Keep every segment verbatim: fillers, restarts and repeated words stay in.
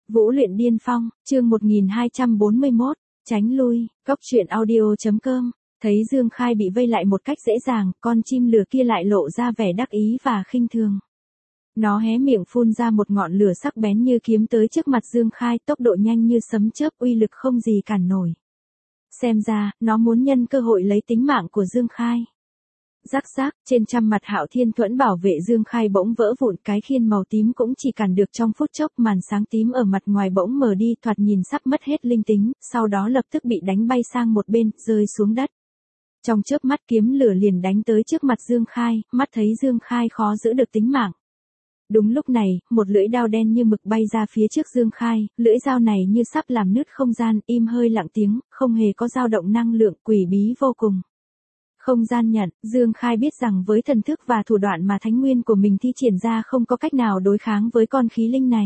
Vũ luyện điên phong, chương một nghìn hai trăm bốn mươi mốt, tránh lui, cốc truyện audio.com, thấy Dương Khai bị vây lại một cách dễ dàng, con chim lửa kia lại lộ ra vẻ đắc ý và khinh thường. Nó hé miệng phun ra một ngọn lửa sắc bén như kiếm tới trước mặt Dương Khai, tốc độ nhanh như sấm chớp, uy lực không gì cản nổi. Xem ra, nó muốn nhân cơ hội lấy tính mạng của Dương Khai. Rắc rác, trên trăm mặt Hạo Thiên Thuẫn bảo vệ Dương Khai bỗng vỡ vụn, cái khiên màu tím cũng chỉ cản được trong phút chốc, màn sáng tím ở mặt ngoài bỗng mờ đi, thoạt nhìn sắp mất hết linh tính, sau đó lập tức bị đánh bay sang một bên, rơi xuống đất. Trong chớp mắt kiếm lửa liền đánh tới trước mặt Dương Khai, mắt thấy Dương Khai khó giữ được tính mạng. Đúng lúc này, một lưỡi đao đen như mực bay ra phía trước Dương Khai, lưỡi dao này như sắp làm nứt không gian, im hơi lặng tiếng, không hề có dao động năng lượng, quỷ bí vô cùng. Không gian nhận, Dương Khai biết rằng với thần thức và thủ đoạn mà thánh nguyên của mình thi triển ra không có cách nào đối kháng với con khí linh này.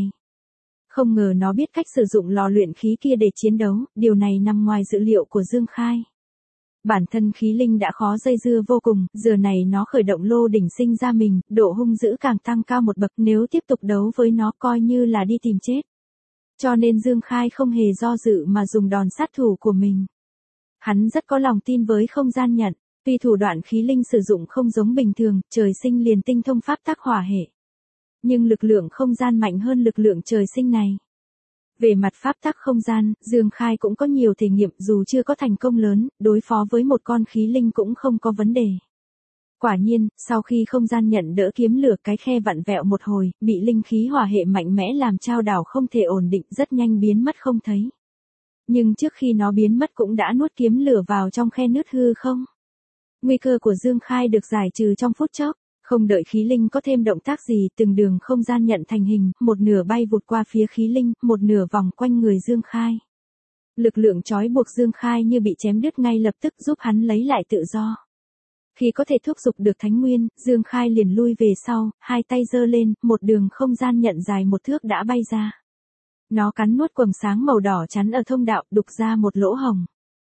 Không ngờ nó biết cách sử dụng lò luyện khí kia để chiến đấu, điều này nằm ngoài dự liệu của Dương Khai. Bản thân khí linh đã khó dây dưa vô cùng, giờ này nó khởi động lô đỉnh sinh ra mình, độ hung dữ càng tăng cao một bậc, nếu tiếp tục đấu với nó coi như là đi tìm chết. Cho nên Dương Khai không hề do dự mà dùng đòn sát thủ của mình. Hắn rất có lòng tin với không gian nhận. Tuy thủ đoạn khí linh sử dụng không giống bình thường, trời sinh liền tinh thông pháp tắc hỏa hệ. Nhưng lực lượng không gian mạnh hơn lực lượng trời sinh này. Về mặt pháp tắc không gian, Dương Khai cũng có nhiều thể nghiệm, dù chưa có thành công lớn, đối phó với một con khí linh cũng không có vấn đề. Quả nhiên, sau khi không gian nhận đỡ kiếm lửa, cái khe vặn vẹo một hồi, bị linh khí hỏa hệ mạnh mẽ làm trao đảo không thể ổn định, rất nhanh biến mất không thấy. Nhưng trước khi nó biến mất cũng đã nuốt kiếm lửa vào trong khe nứt hư không. Nguy cơ của Dương Khai được giải trừ trong phút chốc, không đợi khí linh có thêm động tác gì, từng đường không gian nhận thành hình, một nửa bay vụt qua phía khí linh, một nửa vòng quanh người Dương Khai. Lực lượng trói buộc Dương Khai như bị chém đứt ngay lập tức, giúp hắn lấy lại tự do. Khi có thể thúc giục được thánh nguyên, Dương Khai liền lui về sau, hai tay giơ lên, một đường không gian nhận dài một thước đã bay ra. Nó cắn nuốt quầng sáng màu đỏ chắn ở thông đạo, đục ra một lỗ hồng.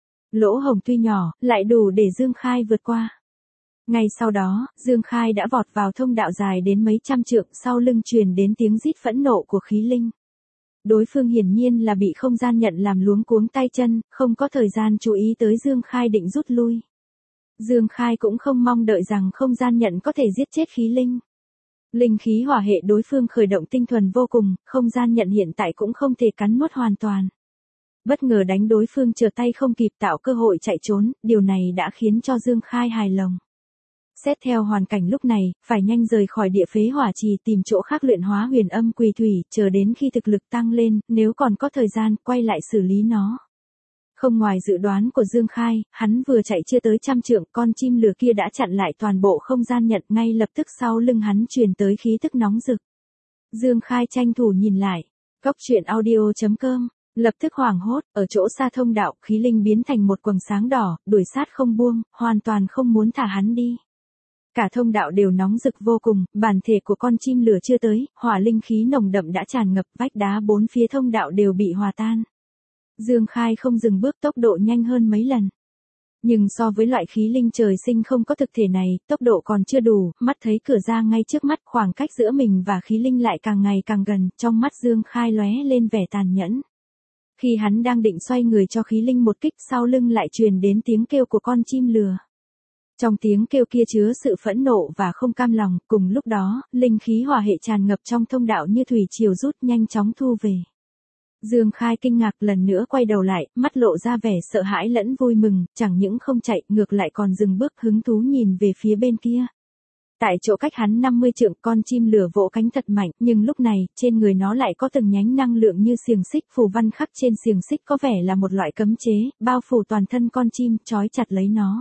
Lỗ hồng tuy nhỏ, lại đủ để Dương Khai vượt qua. Ngay sau đó, Dương Khai đã vọt vào thông đạo dài đến mấy trăm trượng, sau lưng truyền đến tiếng rít phẫn nộ của khí linh. Đối phương hiển nhiên là bị không gian nhận làm luống cuống tay chân, không có thời gian chú ý tới Dương Khai định rút lui. Dương Khai cũng không mong đợi rằng không gian nhận có thể giết chết khí linh. Linh khí hỏa hệ đối phương khởi động tinh thuần vô cùng, không gian nhận hiện tại cũng không thể cắn nuốt hoàn toàn. Bất ngờ đánh đối phương trở tay không kịp, tạo cơ hội chạy trốn, điều này đã khiến cho Dương Khai hài lòng. Xét theo hoàn cảnh lúc này, phải nhanh rời khỏi địa phế hỏa trì, tìm chỗ khác luyện hóa huyền âm quỳ thủy, chờ đến khi thực lực tăng lên, nếu còn có thời gian, quay lại xử lý nó. Không ngoài dự đoán của Dương Khai, hắn vừa chạy chưa tới trăm trượng, con chim lửa kia đã chặn lại toàn bộ không gian nhận, ngay lập tức sau lưng hắn truyền tới khí tức nóng rực. Dương Khai tranh thủ nhìn lại, cốc truyện audio.com. Lập tức hoảng hốt, ở chỗ xa thông đạo, khí linh biến thành một quầng sáng đỏ, đuổi sát không buông, hoàn toàn không muốn thả hắn đi. Cả thông đạo đều nóng rực vô cùng, bản thể của con chim lửa chưa tới, hỏa linh khí nồng đậm đã tràn ngập, vách đá bốn phía thông đạo đều bị hòa tan. Dương Khai không dừng bước, tốc độ nhanh hơn mấy lần. Nhưng so với loại khí linh trời sinh không có thực thể này, tốc độ còn chưa đủ, mắt thấy cửa ra ngay trước mắt, khoảng cách giữa mình và khí linh lại càng ngày càng gần, trong mắt Dương Khai lóe lên vẻ tàn nhẫn. Khi hắn đang định xoay người cho khí linh một kích, sau lưng lại truyền đến tiếng kêu của con chim lửa. Trong tiếng kêu kia chứa sự phẫn nộ và không cam lòng, cùng lúc đó, linh khí hỏa hệ tràn ngập trong thông đạo như thủy triều rút nhanh chóng thu về. Dương Khai kinh ngạc lần nữa quay đầu lại, mắt lộ ra vẻ sợ hãi lẫn vui mừng, chẳng những không chạy, ngược lại còn dừng bước hứng thú nhìn về phía bên kia. Tại chỗ cách hắn năm mươi trượng, con chim lửa vỗ cánh thật mạnh, nhưng lúc này, trên người nó lại có từng nhánh năng lượng như xiềng xích, phù văn khắc trên xiềng xích có vẻ là một loại cấm chế, bao phủ toàn thân con chim, trói chặt lấy nó.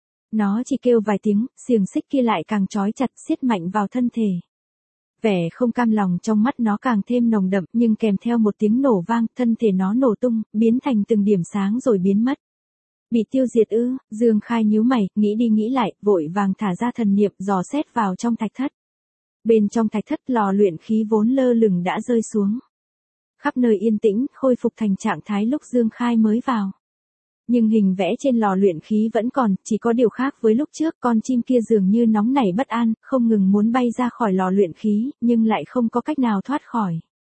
Nó chỉ kêu vài tiếng, xiềng xích kia lại càng trói chặt, siết mạnh vào thân thể. Vẻ không cam lòng trong mắt nó càng thêm nồng đậm, nhưng kèm theo một tiếng nổ vang, thân thể nó nổ tung, biến thành từng điểm sáng rồi biến mất. Bị tiêu diệt ư? Dương Khai nhíu mày, nghĩ đi nghĩ lại, vội vàng thả ra thần niệm, dò xét vào trong thạch thất. Bên trong thạch thất, lò luyện khí vốn lơ lửng đã rơi xuống. Khắp nơi yên tĩnh, khôi phục thành trạng thái lúc Dương Khai mới vào. Nhưng hình vẽ trên lò luyện khí vẫn còn, chỉ có điều khác với lúc trước, con chim kia dường như nóng nảy bất an, không ngừng muốn bay ra khỏi lò luyện khí, nhưng lại không có cách nào thoát khỏi.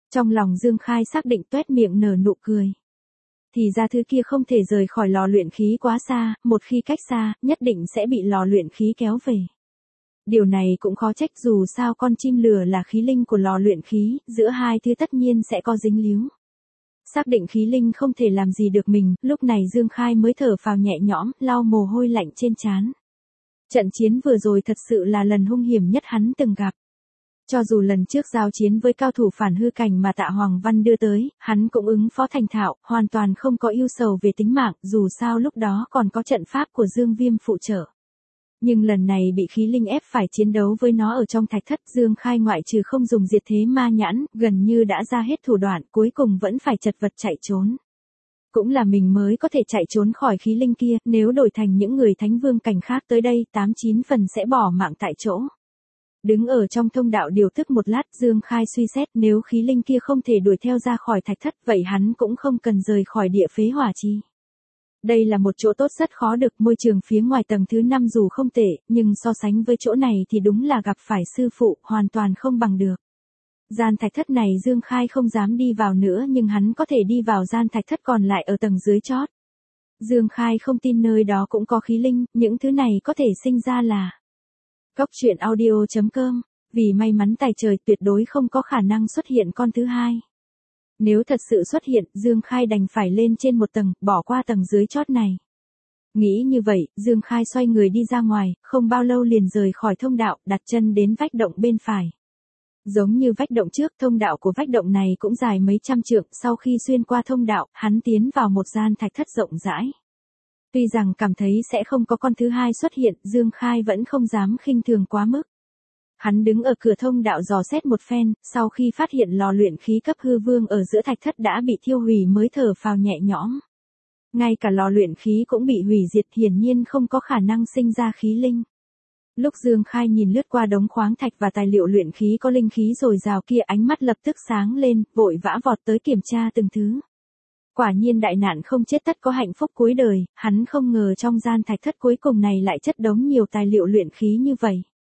Trong lòng Dương Khai xác định tuét miệng nở nụ cười. Thì ra thứ kia không thể rời khỏi lò luyện khí quá xa, một khi cách xa, nhất định sẽ bị lò luyện khí kéo về. Điều này cũng khó trách dù sao con chim lửa là khí linh của lò luyện khí, giữa hai thứ tất nhiên sẽ có dính líu. Xác định khí linh không thể làm gì được mình, lúc này Dương Khai mới thở phào nhẹ nhõm, lau mồ hôi lạnh trên trán. Trận chiến vừa rồi thật sự là lần hung hiểm nhất hắn từng gặp. Cho dù lần trước giao chiến với cao thủ phản hư cảnh mà Tạ Hoàng Văn đưa tới, hắn cũng ứng phó thành thạo, hoàn toàn không có ưu sầu về tính mạng, dù sao lúc đó còn có trận pháp của Dương Viêm phụ trợ. Nhưng lần này bị khí linh ép phải chiến đấu với nó ở trong thạch thất, Dương Khai ngoại trừ không dùng diệt thế ma nhãn, gần như đã ra hết thủ đoạn, cuối cùng vẫn phải chật vật chạy trốn. Cũng là mình mới có thể chạy trốn khỏi khí linh kia, nếu đổi thành những người thánh vương cảnh khác tới đây, tám chín phần sẽ bỏ mạng tại chỗ. Đứng ở trong thông đạo điều tức một lát, Dương Khai suy xét, nếu khí linh kia không thể đuổi theo ra khỏi thạch thất, vậy hắn cũng không cần rời khỏi địa phế hỏa chi. Đây là một chỗ tốt rất khó được, môi trường phía ngoài tầng thứ năm dù không tệ, nhưng so sánh với chỗ này thì đúng là gặp phải sư phụ, hoàn toàn không bằng được. Gian thạch thất này Dương Khai không dám đi vào nữa, nhưng hắn có thể đi vào gian thạch thất còn lại ở tầng dưới chót. Dương Khai không tin nơi đó cũng có khí linh, những thứ này có thể sinh ra là Cốc truyện audio chấm com, vì may mắn tài trời tuyệt đối không có khả năng xuất hiện con thứ hai. Nếu thật sự xuất hiện, Dương Khai đành phải lên trên một tầng, bỏ qua tầng dưới chót này. Nghĩ như vậy, Dương Khai xoay người đi ra ngoài, không bao lâu liền rời khỏi thông đạo, đặt chân đến vách động bên phải. Giống như vách động trước, thông đạo của vách động này cũng dài mấy trăm trượng, sau khi xuyên qua thông đạo, hắn tiến vào một gian thạch thất rộng rãi. Tuy rằng cảm thấy sẽ không có con thứ hai xuất hiện, Dương Khai vẫn không dám khinh thường quá mức. Hắn đứng ở cửa thông đạo dò xét một phen, sau khi phát hiện lò luyện khí cấp hư vương ở giữa thạch thất đã bị thiêu hủy mới thở phào nhẹ nhõm. Ngay cả lò luyện khí cũng bị hủy diệt, hiển nhiên không có khả năng sinh ra khí linh. Lúc Dương Khai nhìn lướt qua đống khoáng thạch và tài liệu luyện khí có linh khí dồi dào kia, ánh mắt lập tức sáng lên, vội vã vọt tới kiểm tra từng thứ. Quả nhiên đại nạn không chết tất có hạnh phúc cuối đời, hắn không ngờ trong gian thạch thất cuối cùng này lại chất đống nhiều tài liệu luyện khí như vậy.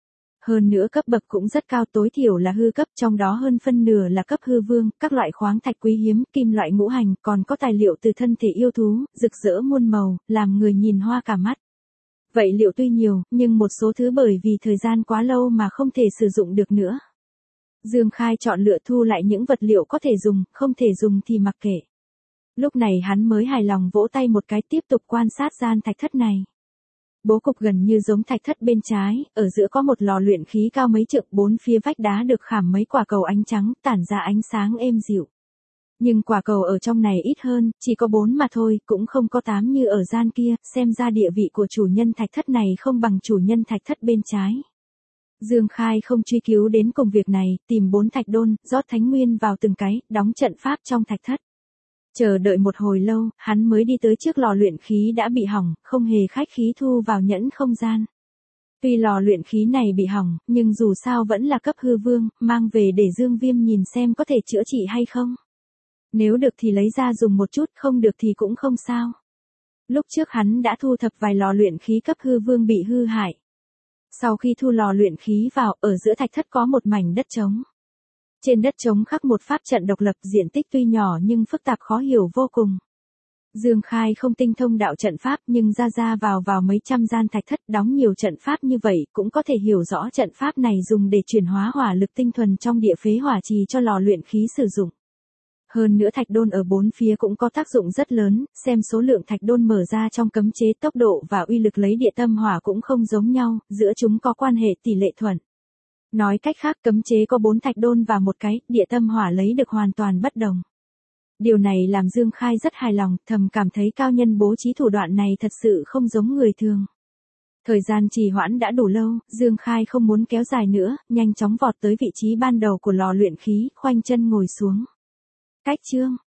Hơn nữa cấp bậc cũng rất cao, tối thiểu là hư cấp, trong đó hơn phân nửa là cấp hư vương, các loại khoáng thạch quý hiếm, kim loại ngũ hành, còn có tài liệu từ thân thể yêu thú, rực rỡ muôn màu, làm người nhìn hoa cả mắt. Vậy liệu tuy nhiều, nhưng một số thứ bởi vì thời gian quá lâu mà không thể sử dụng được nữa. Dương Khai chọn lựa thu lại những vật liệu có thể dùng, không thể dùng thì mặc kệ. Lúc này hắn mới hài lòng vỗ tay một cái, tiếp tục quan sát gian thạch thất này. Bố cục gần như giống thạch thất bên trái, ở giữa có một lò luyện khí cao mấy trượng, bốn phía vách đá được khảm mấy quả cầu ánh trắng, tản ra ánh sáng êm dịu. Nhưng quả cầu ở trong này ít hơn, chỉ có bốn mà thôi, cũng không có tám như ở gian kia, xem ra địa vị của chủ nhân thạch thất này không bằng chủ nhân thạch thất bên trái. Dương Khai không truy cứu đến cùng việc này, tìm bốn thạch đôn, rót thánh nguyên vào từng cái, đóng trận pháp trong thạch thất. Chờ đợi một hồi lâu, hắn mới đi tới trước lò luyện khí đã bị hỏng, không hề khách khí thu vào nhẫn không gian. Tuy lò luyện khí này bị hỏng, nhưng dù sao vẫn là cấp hư vương, mang về để Dương Viêm nhìn xem có thể chữa trị hay không. Nếu được thì lấy ra dùng một chút, không được thì cũng không sao. Lúc trước hắn đã thu thập vài lò luyện khí cấp hư vương bị hư hại. Sau khi thu lò luyện khí vào, ở giữa thạch thất có một mảnh đất trống. Trên đất trống khắc một pháp trận độc lập, diện tích tuy nhỏ nhưng phức tạp khó hiểu vô cùng. Dương Khai không tinh thông đạo trận pháp, nhưng ra ra vào vào mấy trăm gian thạch thất đóng nhiều trận pháp như vậy, cũng có thể hiểu rõ trận pháp này dùng để chuyển hóa hỏa lực tinh thuần trong địa phế hỏa trì cho lò luyện khí sử dụng. Hơn nữa thạch đôn ở bốn phía cũng có tác dụng rất lớn, xem số lượng thạch đôn mở ra trong cấm chế, tốc độ và uy lực lấy địa tâm hỏa cũng không giống nhau, giữa chúng có quan hệ tỷ lệ thuận. Nói cách khác, cấm chế có bốn thạch đôn và một cái, địa tâm hỏa lấy được hoàn toàn bất đồng. Điều này làm Dương Khai rất hài lòng, thầm cảm thấy cao nhân bố trí thủ đoạn này thật sự không giống người thường. Thời gian trì hoãn đã đủ lâu, Dương Khai không muốn kéo dài nữa, nhanh chóng vọt tới vị trí ban đầu của lò luyện khí, khoanh chân ngồi xuống. Cách chương